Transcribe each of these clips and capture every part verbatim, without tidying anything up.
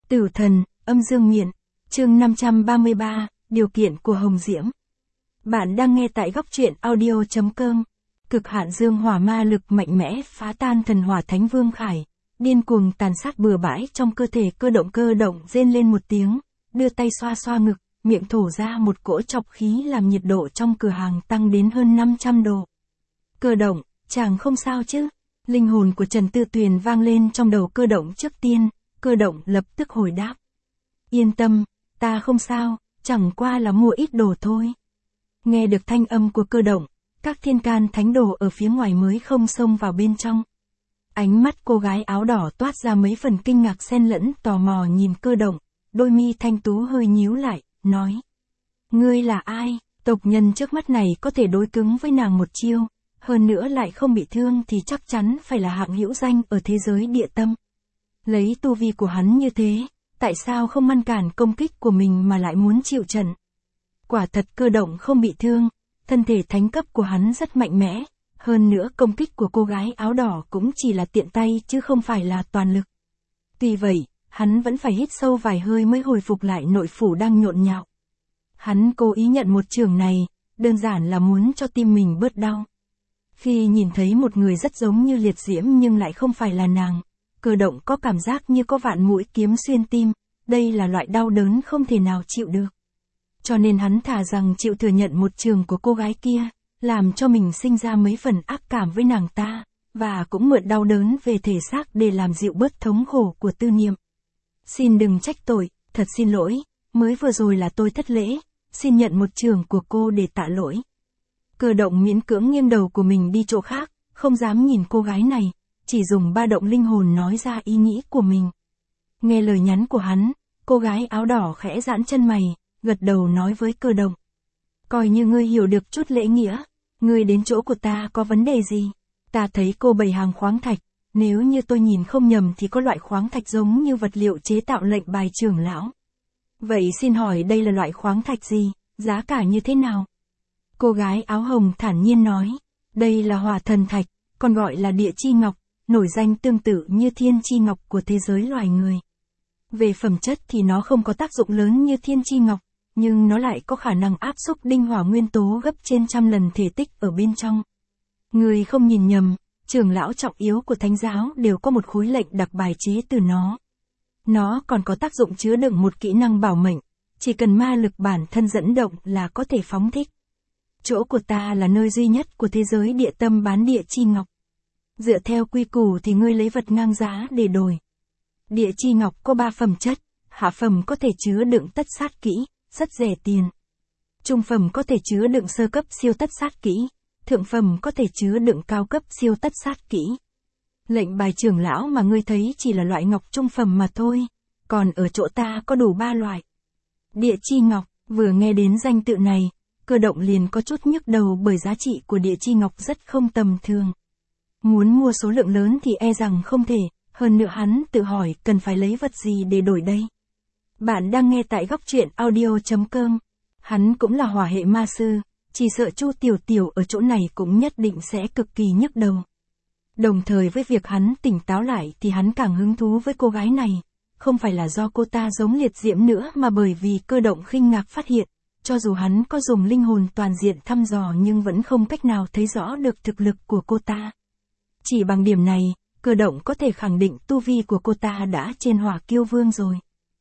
Tử thần, âm dương miện, chương năm trăm ba mươi ba, điều kiện của Hồng Diễm. Bạn đang nghe tại góc truyện audio.com. Cực hạn dương hỏa ma lực mạnh mẽ phá tan thần hỏa thánh vương khải, điên cuồng tàn sát bừa bãi trong cơ thể cơ động cơ động rên lên một tiếng, đưa tay xoa xoa ngực, miệng thổ ra một cỗ chọc khí làm nhiệt độ trong cửa hàng tăng đến hơn năm trăm độ. Cơ động, chàng không sao chứ? Linh hồn của Trần Tư Tuyền vang lên trong đầu cơ động trước tiên, cơ động lập tức hồi đáp. Yên tâm, ta không sao, chẳng qua là mua ít đồ thôi. Nghe được thanh âm của cơ động, các thiên can thánh đồ ở phía ngoài mới không xông vào bên trong. Ánh mắt cô gái áo đỏ toát ra mấy phần kinh ngạc xen lẫn tò mò nhìn cơ động, đôi mi thanh tú hơi nhíu lại, nói. Ngươi là ai? Tộc nhân trước mắt này có thể đối cứng với nàng một chiêu, hơn nữa lại không bị thương thì chắc chắn phải là hạng hữu danh ở thế giới địa tâm. Lấy tu vi của hắn như thế, tại sao không ngăn cản công kích của mình mà lại muốn chịu trận? Quả thật cơ động không bị thương, thân thể thánh cấp của hắn rất mạnh mẽ, hơn nữa công kích của cô gái áo đỏ cũng chỉ là tiện tay chứ không phải là toàn lực. Tuy vậy, hắn vẫn phải hít sâu vài hơi mới hồi phục lại nội phủ đang nhộn nhạo. Hắn cố ý nhận một trường này, đơn giản là muốn cho tim mình bớt đau. Khi nhìn thấy một người rất giống như liệt diễm nhưng lại không phải là nàng, cơ động có cảm giác như có vạn mũi kiếm xuyên tim, đây là loại đau đớn không thể nào chịu được. Cho nên hắn thà rằng chịu thừa nhận một trường của cô gái kia, làm cho mình sinh ra mấy phần ác cảm với nàng ta, và cũng mượn đau đớn về thể xác để làm dịu bớt thống khổ của tư niệm. Xin đừng trách tội, thật xin lỗi, mới vừa rồi là tôi thất lễ, xin nhận một trường của cô để tạ lỗi. Cơ động miễn cưỡng nghiêng đầu của mình đi chỗ khác, không dám nhìn cô gái này, chỉ dùng ba động linh hồn nói ra ý nghĩ của mình. Nghe lời nhắn của hắn, cô gái áo đỏ khẽ giãn chân mày, gật đầu nói với cơ động. Coi như ngươi hiểu được chút lễ nghĩa, ngươi đến chỗ của ta có vấn đề gì? Ta thấy cô bày hàng khoáng thạch, nếu như tôi nhìn không nhầm thì có loại khoáng thạch giống như vật liệu chế tạo lệnh bài trưởng lão. Vậy xin hỏi đây là loại khoáng thạch gì, giá cả như thế nào? Cô gái áo hồng thản nhiên nói, đây là hỏa thần thạch, còn gọi là địa chi ngọc, nổi danh tương tự như thiên chi ngọc của thế giới loài người. Về phẩm chất thì nó không có tác dụng lớn như thiên chi ngọc, nhưng nó lại có khả năng áp xúc đinh hỏa nguyên tố gấp trên trăm lần thể tích ở bên trong. Người không nhìn nhầm, trưởng lão trọng yếu của thánh giáo đều có một khối lệnh đặc bài chế từ nó. Nó còn có tác dụng chứa đựng một kỹ năng bảo mệnh, chỉ cần ma lực bản thân dẫn động là có thể phóng thích. Chỗ của ta là nơi duy nhất của thế giới địa tâm bán địa chi ngọc. Dựa theo quy củ thì ngươi lấy vật ngang giá để đổi. Địa chi ngọc có ba phẩm chất, hạ phẩm có thể chứa đựng tất sát kỹ, rất rẻ tiền. Trung phẩm có thể chứa đựng sơ cấp siêu tất sát kỹ, thượng phẩm có thể chứa đựng cao cấp siêu tất sát kỹ. Lệnh bài trưởng lão mà ngươi thấy chỉ là loại ngọc trung phẩm mà thôi, còn ở chỗ ta có đủ ba loại. Địa chi ngọc, vừa nghe đến danh tự này, cơ động liền có chút nhức đầu bởi giá trị của địa chi ngọc rất không tầm thường. Muốn mua số lượng lớn thì e rằng không thể, hơn nữa hắn tự hỏi cần phải lấy vật gì để đổi đây. Bạn đang nghe tại góc truyện audio.com. Hắn cũng là hỏa hệ ma sư, chỉ sợ Chu Tiểu Tiểu ở chỗ này cũng nhất định sẽ cực kỳ nhức đầu. Đồng thời với việc hắn tỉnh táo lại thì hắn càng hứng thú với cô gái này, không phải là do cô ta giống liệt diễm nữa mà bởi vì cơ động khinh ngạc phát hiện, cho dù hắn có dùng linh hồn toàn diện thăm dò nhưng vẫn không cách nào thấy rõ được thực lực của cô ta. Chỉ bằng điểm này, cơ động có thể khẳng định tu vi của cô ta đã trên hỏa kiêu vương rồi.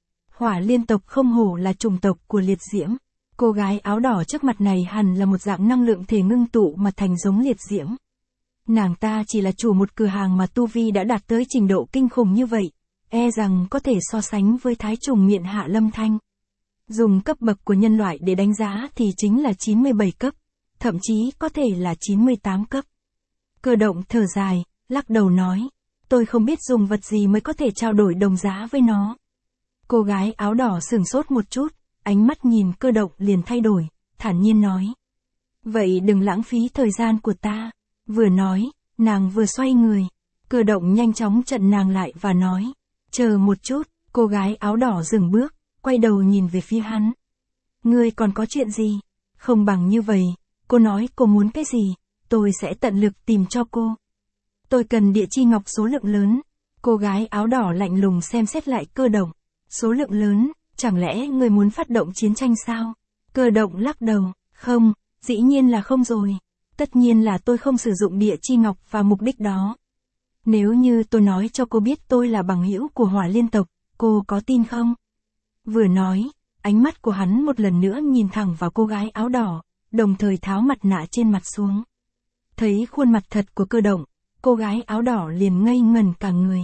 Hỏa liên tộc không hổ là chủng tộc của liệt diễm. Cô gái áo đỏ trước mặt này hẳn là một dạng năng lượng thể ngưng tụ mà thành giống liệt diễm. Nàng ta chỉ là chủ một cửa hàng mà tu vi đã đạt tới trình độ kinh khủng như vậy, e rằng có thể so sánh với thái trùng miện Hạ Lâm Thanh. Dùng cấp bậc của nhân loại để đánh giá thì chính là chín mươi bảy cấp, thậm chí có thể là chín mươi tám cấp. Cơ động thở dài, lắc đầu nói, tôi không biết dùng vật gì mới có thể trao đổi đồng giá với nó. Cô gái áo đỏ sửng sốt một chút, ánh mắt nhìn cơ động liền thay đổi, thản nhiên nói. Vậy đừng lãng phí thời gian của ta. Vừa nói, nàng vừa xoay người. Cơ động nhanh chóng chặn nàng lại và nói. Chờ một chút, cô gái áo đỏ dừng bước, quay đầu nhìn về phía hắn. Ngươi còn có chuyện gì? Không bằng như vậy, cô nói cô muốn cái gì, tôi sẽ tận lực tìm cho cô. Tôi cần địa chi ngọc số lượng lớn. Cô gái áo đỏ lạnh lùng xem xét lại cơ động. Số lượng lớn, chẳng lẽ ngươi muốn phát động chiến tranh sao? Cơ động lắc đầu, không, dĩ nhiên là không rồi. Tất nhiên là tôi không sử dụng địa chi ngọc vào mục đích đó. Nếu như tôi nói cho cô biết tôi là bằng hữu của Hỏa Liên tộc, cô có tin không? Vừa nói, ánh mắt của hắn một lần nữa nhìn thẳng vào cô gái áo đỏ, đồng thời tháo mặt nạ trên mặt xuống. Thấy khuôn mặt thật của Cơ động, cô gái áo đỏ liền ngây ngẩn cả người.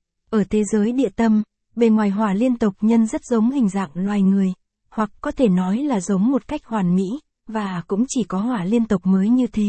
Ở thế giới địa tâm, bề ngoài Hỏa Liên tộc nhân rất giống hình dạng loài người, hoặc có thể nói là giống một cách hoàn mỹ, và cũng chỉ có Hỏa Liên tộc mới như thế.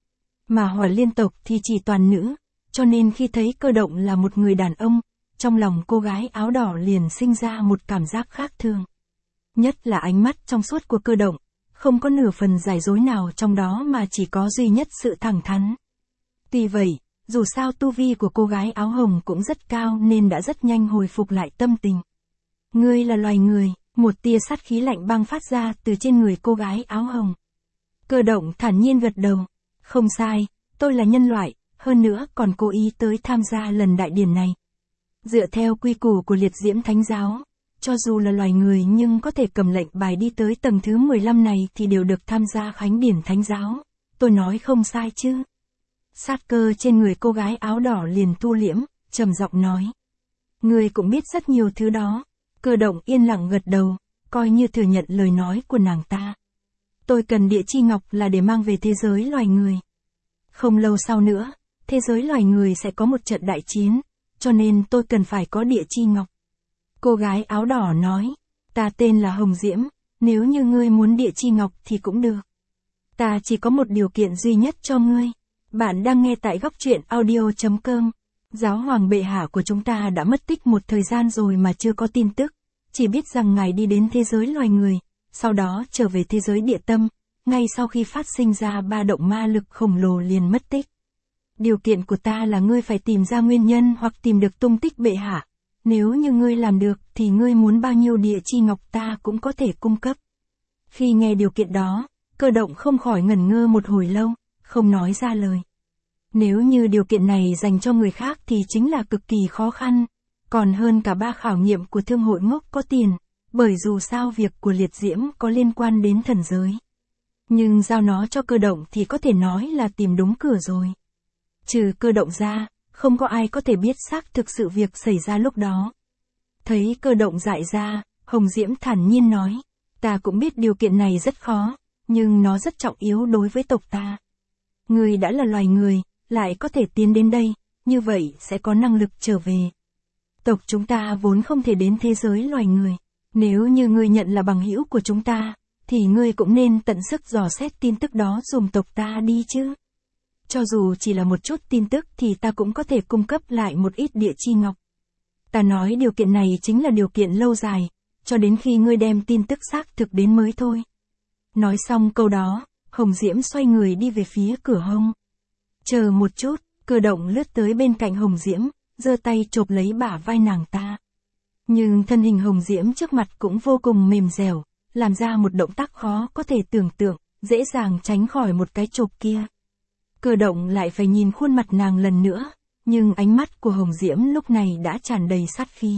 Mà Hỏa Liên tộc thì chỉ toàn nữ, cho nên khi thấy Cơ động là một người đàn ông, trong lòng cô gái áo đỏ liền sinh ra một cảm giác khác thường. Nhất là ánh mắt trong suốt của Cơ động, không có nửa phần giả dối nào trong đó mà chỉ có duy nhất sự thẳng thắn. Tuy vậy, dù sao tu vi của cô gái áo hồng cũng rất cao nên đã rất nhanh hồi phục lại tâm tình. Ngươi là loài người, một tia sát khí lạnh băng phát ra từ trên người cô gái áo hồng. Cơ động thản nhiên gật đầu. Không sai, tôi là nhân loại, hơn nữa còn cố ý tới tham gia lần đại điển này. Dựa theo quy củ của Liệt Diễm Thánh Giáo, cho dù là loài người nhưng có thể cầm lệnh bài đi tới tầng thứ mười lăm này thì đều được tham gia khánh điển Thánh Giáo. Tôi nói không sai chứ? Sát cơ trên người cô gái áo đỏ liền thu liễm, trầm giọng nói. Ngươi cũng biết rất nhiều thứ đó. Cơ động yên lặng gật đầu, coi như thừa nhận lời nói của nàng ta. Tôi cần địa chi ngọc là để mang về thế giới loài người. Không lâu sau nữa, thế giới loài người sẽ có một trận đại chiến, cho nên tôi cần phải có địa chi ngọc. Cô gái áo đỏ nói, ta tên là Hồng Diễm, nếu như ngươi muốn địa chi ngọc thì cũng được. Ta chỉ có một điều kiện duy nhất cho ngươi. Bạn đang nghe tại góc truyện audio chấm com. Giáo hoàng bệ hạ của chúng ta đã mất tích một thời gian rồi mà chưa có tin tức, chỉ biết rằng ngài đi đến thế giới loài người, sau đó trở về thế giới địa tâm, ngay sau khi phát sinh ra ba động ma lực khổng lồ liền mất tích. Điều kiện của ta là ngươi phải tìm ra nguyên nhân hoặc tìm được tung tích bệ hạ. Nếu như ngươi làm được thì ngươi muốn bao nhiêu địa chi ngọc ta cũng có thể cung cấp. Khi nghe điều kiện đó, Cơ động không khỏi ngẩn ngơ một hồi lâu, không nói ra lời. Nếu như điều kiện này dành cho người khác thì chính là cực kỳ khó khăn, còn hơn cả ba khảo nghiệm của thương hội ngốc có tiền, bởi dù sao việc của Liệt Diễm có liên quan đến thần giới. Nhưng giao nó cho Cơ động thì có thể nói là tìm đúng cửa rồi. Trừ Cơ động ra, không có ai có thể biết xác thực sự việc xảy ra lúc đó. Thấy Cơ động dại ra, Hồng Diễm thản nhiên nói, ta cũng biết điều kiện này rất khó, nhưng nó rất trọng yếu đối với tộc ta. Ngươi đã là loài người, lại có thể tiến đến đây, như vậy sẽ có năng lực trở về. Tộc chúng ta vốn không thể đến thế giới loài người. Nếu như ngươi nhận là bằng hữu của chúng ta, thì ngươi cũng nên tận sức dò xét tin tức đó dùm tộc ta đi chứ. Cho dù chỉ là một chút tin tức thì ta cũng có thể cung cấp lại một ít địa chi ngọc. Ta nói điều kiện này chính là điều kiện lâu dài, cho đến khi ngươi đem tin tức xác thực đến mới thôi. Nói xong câu đó, Hồng Diễm xoay người đi về phía cửa hông. Chờ một chút, Cơ động lướt tới bên cạnh Hồng Diễm, giơ tay chộp lấy bả vai nàng ta. Nhưng thân hình Hồng Diễm trước mặt cũng vô cùng mềm dẻo, làm ra một động tác khó có thể tưởng tượng, dễ dàng tránh khỏi một cái chộp kia. Cơ động lại phải nhìn khuôn mặt nàng lần nữa, nhưng ánh mắt của Hồng Diễm lúc này đã tràn đầy sát khí.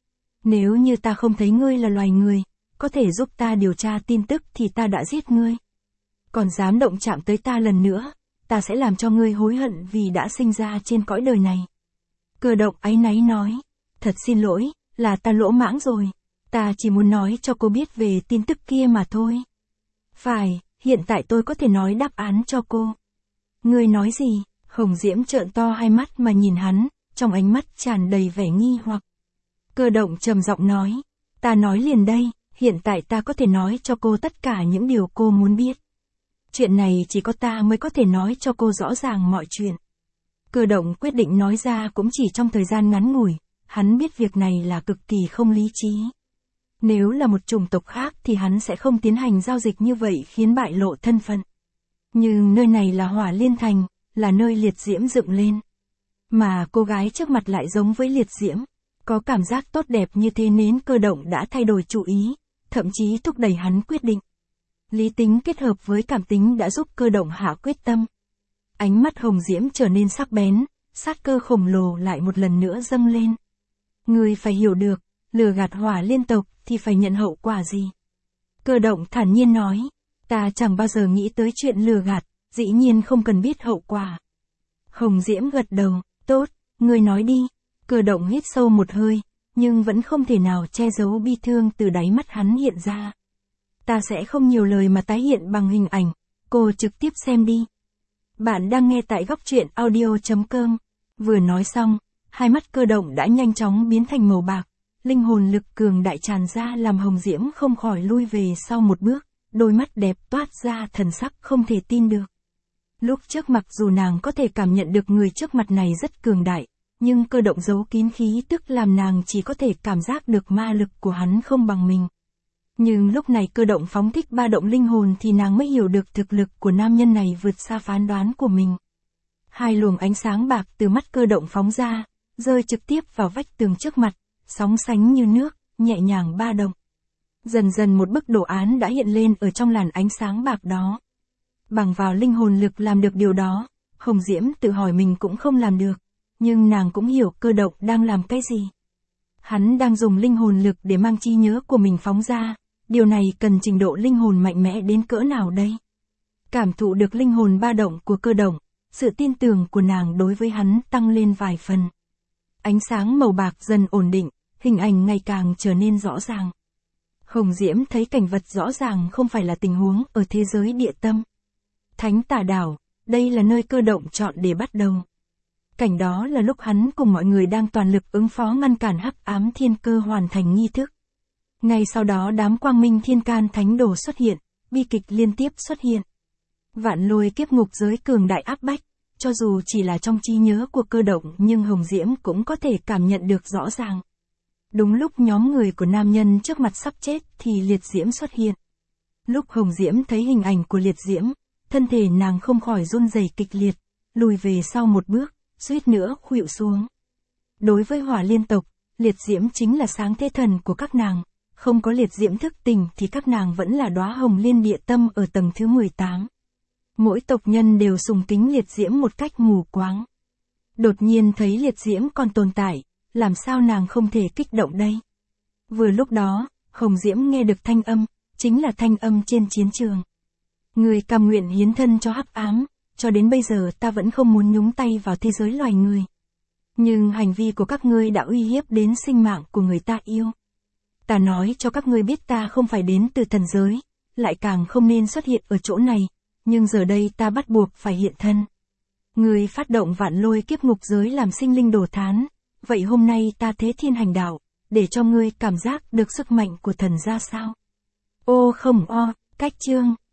Nếu như ta không thấy ngươi là loài người, có thể giúp ta điều tra tin tức thì ta đã giết ngươi. Còn dám động chạm tới ta lần nữa, ta sẽ làm cho ngươi hối hận vì đã sinh ra trên cõi đời này. Cơ động áy náy nói, thật xin lỗi, là ta lỗ mãng rồi, ta chỉ muốn nói cho cô biết về tin tức kia mà thôi. Phải, hiện tại tôi có thể nói đáp án cho cô. Ngươi nói gì? Hồng Diễm trợn to hai mắt mà nhìn hắn, trong ánh mắt tràn đầy vẻ nghi hoặc. Cơ động trầm giọng nói, ta nói liền đây, hiện tại ta có thể nói cho cô tất cả những điều cô muốn biết. Chuyện này chỉ có ta mới có thể nói cho cô rõ ràng mọi chuyện. Cơ động quyết định nói ra cũng chỉ trong thời gian ngắn ngủi, hắn biết việc này là cực kỳ không lý trí. Nếu là một chủng tộc khác thì hắn sẽ không tiến hành giao dịch như vậy khiến bại lộ thân phận. Nhưng nơi này là Hỏa Liên Thành, là nơi Liệt Diễm dựng lên. Mà cô gái trước mặt lại giống với Liệt Diễm, có cảm giác tốt đẹp như thế nên Cơ động đã thay đổi chủ ý, thậm chí thúc đẩy hắn quyết định. Lý tính kết hợp với cảm tính đã giúp Cơ động hạ quyết tâm. Ánh mắt Hồng Diễm trở nên sắc bén, sát cơ khổng lồ lại một lần nữa dâng lên. Ngươi phải hiểu được, lừa gạt Hỏa Liên tộc thì phải nhận hậu quả gì? Cơ động thản nhiên nói, ta chẳng bao giờ nghĩ tới chuyện lừa gạt, dĩ nhiên không cần biết hậu quả. Hồng Diễm gật đầu, tốt, ngươi nói đi. Cơ động hít sâu một hơi, nhưng vẫn không thể nào che giấu bi thương từ đáy mắt hắn hiện ra. Ta sẽ không nhiều lời mà tái hiện bằng hình ảnh, cô trực tiếp xem đi. Bạn đang nghe tại góc truyện audio.com. Vừa nói xong, hai mắt Cơ động đã nhanh chóng biến thành màu bạc, linh hồn lực cường đại tràn ra làm Hồng Diễm không khỏi lui về sau một bước, đôi mắt đẹp toát ra thần sắc không thể tin được. Lúc trước mặc dù nàng có thể cảm nhận được người trước mặt này rất cường đại, nhưng Cơ động giấu kín khí tức làm nàng chỉ có thể cảm giác được ma lực của hắn không bằng mình. Nhưng lúc này Cơ động phóng thích ba động linh hồn thì nàng mới hiểu được thực lực của nam nhân này vượt xa phán đoán của mình. Hai luồng ánh sáng bạc từ mắt Cơ động phóng ra, rơi trực tiếp vào vách tường trước mặt, sóng sánh như nước, nhẹ nhàng ba động. Dần dần một bức đồ án đã hiện lên ở trong làn ánh sáng bạc đó. Bằng vào linh hồn lực làm được điều đó, Hồng Diễm tự hỏi mình cũng không làm được, nhưng nàng cũng hiểu Cơ động đang làm cái gì. Hắn đang dùng linh hồn lực để mang trí nhớ của mình phóng ra, điều này cần trình độ linh hồn mạnh mẽ đến cỡ nào đây? Cảm thụ được linh hồn ba động của Cơ động, sự tin tưởng của nàng đối với hắn tăng lên vài phần. Ánh sáng màu bạc dần ổn định, hình ảnh ngày càng trở nên rõ ràng. Hồng Diễm thấy cảnh vật rõ ràng không phải là tình huống ở thế giới địa tâm. Thánh Tà Đảo, đây là nơi Cơ động chọn để bắt đầu. Cảnh đó là lúc hắn cùng mọi người đang toàn lực ứng phó ngăn cản hắc ám thiên cơ hoàn thành nghi thức. Ngay sau đó đám quang minh thiên can thánh đồ xuất hiện, bi kịch liên tiếp xuất hiện. Vạn lôi kiếp ngục giới cường đại áp bách, cho dù chỉ là trong trí nhớ của Cơ động nhưng Hồng Diễm cũng có thể cảm nhận được rõ ràng. Đúng lúc nhóm người của nam nhân trước mặt sắp chết thì liệt diễm xuất hiện. Lúc Hồng Diễm thấy hình ảnh của liệt diễm, thân thể nàng không khỏi run rẩy kịch liệt, lùi về sau một bước, suýt nữa khuỵu xuống. Đối với Hỏa Liên tộc, liệt diễm chính là sáng thế thần của các nàng, không có liệt diễm thức tỉnh thì các nàng vẫn là đóa hồng liên địa tâm ở tầng thứ mười tám. Mỗi tộc nhân đều sùng kính liệt diễm một cách mù quáng. Đột nhiên thấy liệt diễm còn tồn tại, làm sao nàng không thể kích động đây? Vừa lúc đó, Hồng Diễm nghe được thanh âm, chính là thanh âm trên chiến trường. Người cam nguyện hiến thân cho hắc ám, cho đến bây giờ ta vẫn không muốn nhúng tay vào thế giới loài người. Nhưng hành vi của các ngươi đã uy hiếp đến sinh mạng của người ta yêu. Ta nói cho các ngươi biết ta không phải đến từ thần giới, lại càng không nên xuất hiện ở chỗ này, nhưng giờ đây ta bắt buộc phải hiện thân. Người phát động vạn lôi kiếp ngục giới làm sinh linh đổ thán, vậy hôm nay ta thế thiên hành đạo, để cho ngươi cảm giác được sức mạnh của thần ra sao. Ô không o, cách chương.